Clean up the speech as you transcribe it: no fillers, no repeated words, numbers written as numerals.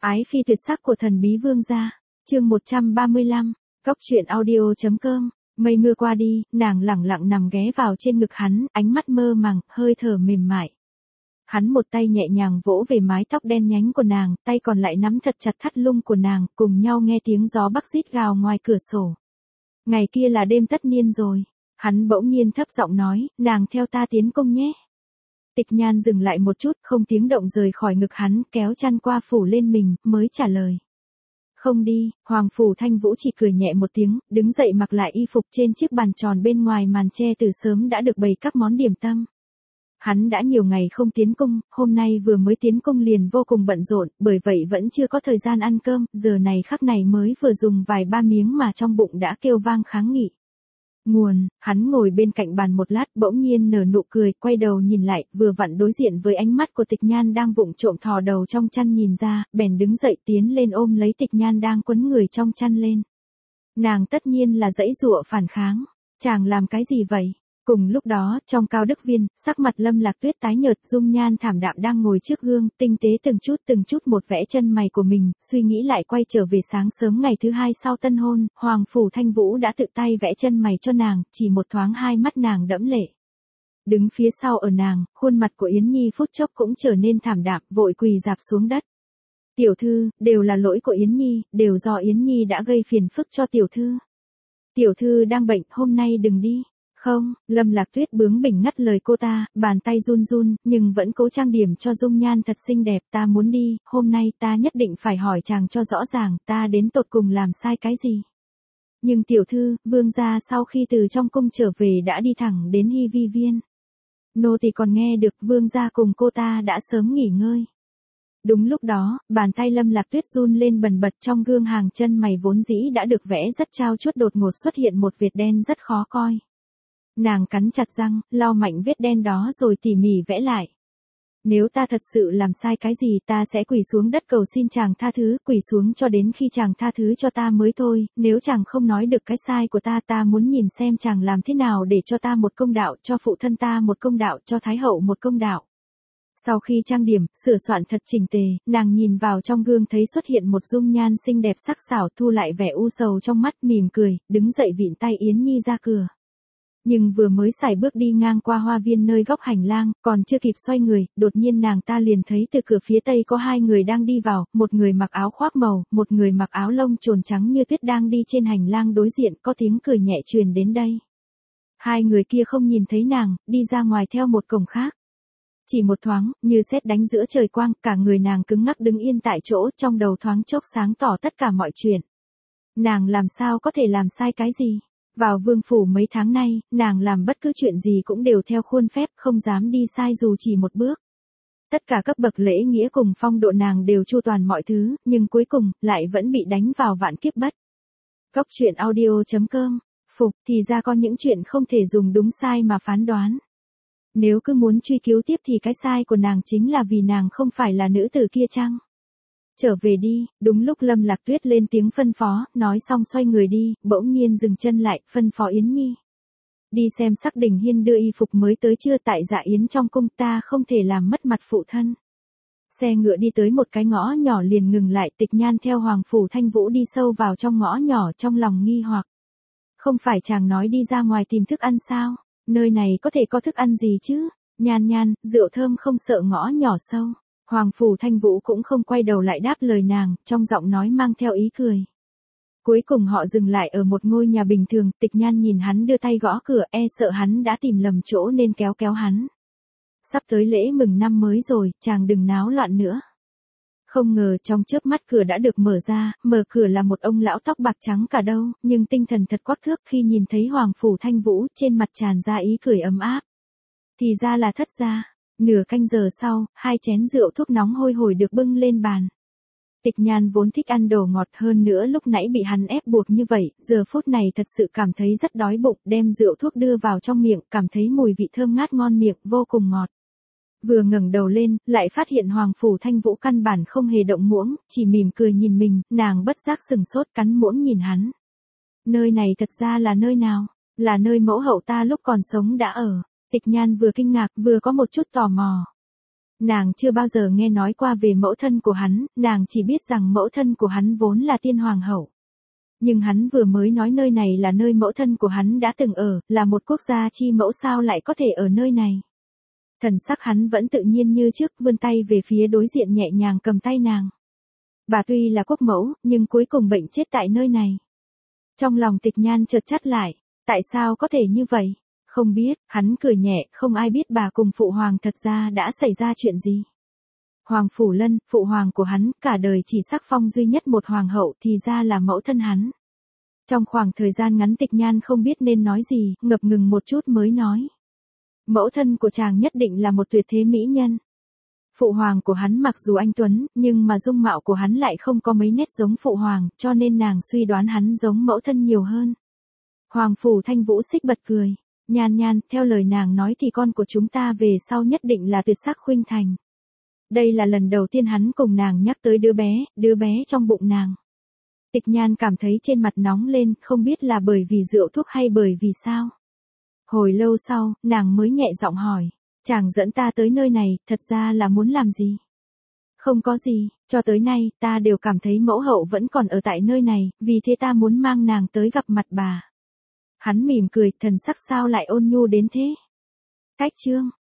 Ái phi tuyệt sắc của thần bí vương gia. Chương 135, Cốc truyện audio.com. Mây mưa qua đi, nàng lẳng lặng nằm ghé vào trên ngực hắn, ánh mắt mơ màng, hơi thở mềm mại. Hắn một tay nhẹ nhàng vỗ về mái tóc đen nhánh của nàng, tay còn lại nắm thật chặt thắt lưng của nàng, cùng nhau nghe tiếng gió bắc rít gào ngoài cửa sổ. Ngày kia là đêm tất niên rồi. Hắn bỗng nhiên thấp giọng nói, nàng theo ta tiến cung nhé. Tịch Nhan dừng lại một chút, không tiếng động rời khỏi ngực hắn, kéo chăn qua phủ lên mình, mới trả lời. Không đi. Hoàng Phủ Thanh Vũ chỉ cười nhẹ một tiếng, đứng dậy mặc lại y phục. Trên chiếc bàn tròn bên ngoài màn tre từ sớm đã được bày các món điểm tâm. Hắn đã nhiều ngày không tiến cung, hôm nay vừa mới tiến cung liền vô cùng bận rộn, bởi vậy vẫn chưa có thời gian ăn cơm, giờ này khắc này mới vừa dùng vài ba miếng mà trong bụng đã kêu vang kháng nghị. Nguồn, hắn ngồi bên cạnh bàn một lát, bỗng nhiên nở nụ cười, quay đầu nhìn lại, vừa vặn đối diện với ánh mắt của Tịch Nhan đang vụng trộm thò đầu trong chăn nhìn ra, bèn đứng dậy tiến lên ôm lấy Tịch Nhan đang quấn người trong chăn lên. Nàng tất nhiên là giãy giụa phản kháng. Chàng làm cái gì vậy? Cùng lúc đó, trong Cao Đức Viên, sắc mặt Lâm Lạc Tuyết tái nhợt, dung nhan thảm đạm đang ngồi trước gương, tinh tế từng chút một vẽ chân mày của mình, suy nghĩ lại quay trở về sáng sớm ngày thứ hai sau tân hôn, Hoàng Phủ Thanh Vũ đã tự tay vẽ chân mày cho nàng, chỉ một thoáng hai mắt nàng đẫm lệ. Đứng phía sau ở nàng, khuôn mặt của Yến Nhi phút chốc cũng trở nên thảm đạm, vội quỳ rạp xuống đất. Tiểu thư, đều là lỗi của Yến Nhi, đều do Yến Nhi đã gây phiền phức cho tiểu thư. Tiểu thư đang bệnh, hôm nay đừng đi. Không, Lâm Lạc Tuyết bướng bỉnh ngắt lời cô ta, bàn tay run run, nhưng vẫn cố trang điểm cho dung nhan thật xinh đẹp. Ta muốn đi, hôm nay ta nhất định phải hỏi chàng cho rõ ràng, ta đến tột cùng làm sai cái gì. Nhưng tiểu thư, vương gia sau khi từ trong cung trở về đã đi thẳng đến Hy Vi Viên. Nô tỳ còn nghe được vương gia cùng cô ta đã sớm nghỉ ngơi. Đúng lúc đó, bàn tay Lâm Lạc Tuyết run lên bần bật, trong gương hàng chân mày vốn dĩ đã được vẽ rất trao chuốt đột ngột xuất hiện một vệt đen rất khó coi. Nàng cắn chặt răng, lau mạnh vết đen đó rồi tỉ mỉ vẽ lại. Nếu ta thật sự làm sai cái gì ta sẽ quỳ xuống đất cầu xin chàng tha thứ, quỳ xuống cho đến khi chàng tha thứ cho ta mới thôi, nếu chàng không nói được cái sai của ta muốn nhìn xem chàng làm thế nào để cho ta một công đạo, cho phụ thân ta một công đạo, cho Thái hậu một công đạo. Sau khi trang điểm, sửa soạn thật chỉnh tề, nàng nhìn vào trong gương thấy xuất hiện một dung nhan xinh đẹp sắc sảo, thu lại vẻ u sầu trong mắt, mỉm cười, đứng dậy vịn tay Yến Nhi ra cửa. Nhưng vừa mới xài bước đi ngang qua hoa viên nơi góc hành lang, còn chưa kịp xoay người, đột nhiên nàng ta liền thấy từ cửa phía tây có hai người đang đi vào, một người mặc áo khoác màu, một người mặc áo lông trồn trắng như tuyết đang đi trên hành lang đối diện, có tiếng cười nhẹ truyền đến đây. Hai người kia không nhìn thấy nàng, đi ra ngoài theo một cổng khác. Chỉ một thoáng, như sét đánh giữa trời quang, cả người nàng cứng ngắc đứng yên tại chỗ, trong đầu thoáng chốc sáng tỏ tất cả mọi chuyện. Nàng làm sao có thể làm sai cái gì? Vào vương phủ mấy tháng nay, nàng làm bất cứ chuyện gì cũng đều theo khuôn phép, không dám đi sai dù chỉ một bước. Tất cả cấp bậc lễ nghĩa cùng phong độ nàng đều chu toàn mọi thứ, nhưng cuối cùng, lại vẫn bị đánh vào vạn kiếp bất. Cốc truyện audio.com. Phục, thì ra có những chuyện không thể dùng đúng sai mà phán đoán. Nếu cứ muốn truy cứu tiếp thì cái sai của nàng chính là vì nàng không phải là nữ tử kia chăng? Trở về đi. Đúng lúc Lâm Lạc Tuyết lên tiếng phân phó, nói xong xoay người đi, bỗng nhiên dừng chân lại, phân phó Yến Nhi. Đi xem Sắc Đình Hiên đưa y phục mới tới chưa, tại Dạ Yến trong cung, ta không thể làm mất mặt phụ thân. Xe ngựa đi tới một cái ngõ nhỏ liền ngừng lại, Tịch Nhan theo Hoàng Phủ Thanh Vũ đi sâu vào trong ngõ nhỏ, trong lòng nghi hoặc. Không phải chàng nói đi ra ngoài tìm thức ăn sao? Nơi này có thể có thức ăn gì chứ? Nhan Nhan, rượu thơm không sợ ngõ nhỏ sâu. Hoàng Phủ Thanh Vũ cũng không quay đầu lại đáp lời nàng, trong giọng nói mang theo ý cười. Cuối cùng họ dừng lại ở một ngôi nhà bình thường, Tịch Nhan nhìn hắn đưa tay gõ cửa, sợ hắn đã tìm lầm chỗ nên kéo hắn. Sắp tới lễ mừng năm mới rồi, chàng đừng náo loạn nữa. Không ngờ trong chớp mắt cửa đã được mở ra, mở cửa là một ông lão tóc bạc trắng cả đâu, nhưng tinh thần thật quắc thước khi nhìn thấy Hoàng Phủ Thanh Vũ, trên mặt tràn ra ý cười ấm áp. Thì ra là Thất gia. Nửa canh giờ sau, hai chén rượu thuốc nóng hôi hổi được bưng lên bàn. Tịch Nhan vốn thích ăn đồ ngọt, hơn nữa lúc nãy bị hắn ép buộc như vậy, giờ phút này thật sự cảm thấy rất đói bụng, đem rượu thuốc đưa vào trong miệng, cảm thấy mùi vị thơm ngát ngon miệng, vô cùng ngọt. Vừa ngẩng đầu lên, lại phát hiện Hoàng Phủ Thanh Vũ căn bản không hề động muỗng, chỉ mỉm cười nhìn mình, nàng bất giác sừng sốt cắn muỗng nhìn hắn. Nơi này thật ra là nơi nào? Là nơi mẫu hậu ta lúc còn sống đã ở. Tịch Nhan vừa kinh ngạc vừa có một chút tò mò. Nàng chưa bao giờ nghe nói qua về mẫu thân của hắn, nàng chỉ biết rằng mẫu thân của hắn vốn là tiên hoàng hậu. Nhưng hắn vừa mới nói nơi này là nơi mẫu thân của hắn đã từng ở, là một quốc gia chi mẫu sao lại có thể ở nơi này. Thần sắc hắn vẫn tự nhiên như trước, vươn tay về phía đối diện nhẹ nhàng cầm tay nàng. Bà tuy là quốc mẫu, nhưng cuối cùng bệnh chết tại nơi này. Trong lòng Tịch Nhan chợt chắt lại, tại sao có thể như vậy? Không biết, hắn cười nhẹ, không ai biết bà cùng phụ hoàng thật ra đã xảy ra chuyện gì. Hoàng Phủ Lân, phụ hoàng của hắn, cả đời chỉ sắc phong duy nhất một hoàng hậu thì ra là mẫu thân hắn. Trong khoảng thời gian ngắn Tịch Nhan không biết nên nói gì, ngập ngừng một chút mới nói. Mẫu thân của chàng nhất định là một tuyệt thế mỹ nhân. Phụ hoàng của hắn mặc dù anh tuấn, nhưng mà dung mạo của hắn lại không có mấy nét giống phụ hoàng, cho nên nàng suy đoán hắn giống mẫu thân nhiều hơn. Hoàng Phủ Thanh Vũ xích bật cười. Nhan Nhan, theo lời nàng nói thì con của chúng ta về sau nhất định là tuyệt sắc khuynh thành. Đây là lần đầu tiên hắn cùng nàng nhắc tới đứa bé trong bụng nàng. Tịch Nhan cảm thấy trên mặt nóng lên, không biết là bởi vì rượu thuốc hay bởi vì sao. Hồi lâu sau, nàng mới nhẹ giọng hỏi, chàng dẫn ta tới nơi này, thật ra là muốn làm gì? Không có gì, cho tới nay, ta đều cảm thấy mẫu hậu vẫn còn ở tại nơi này, vì thế ta muốn mang nàng tới gặp mặt bà. Hắn mỉm cười, thần sắc sao lại ôn nhu đến thế? Cách chương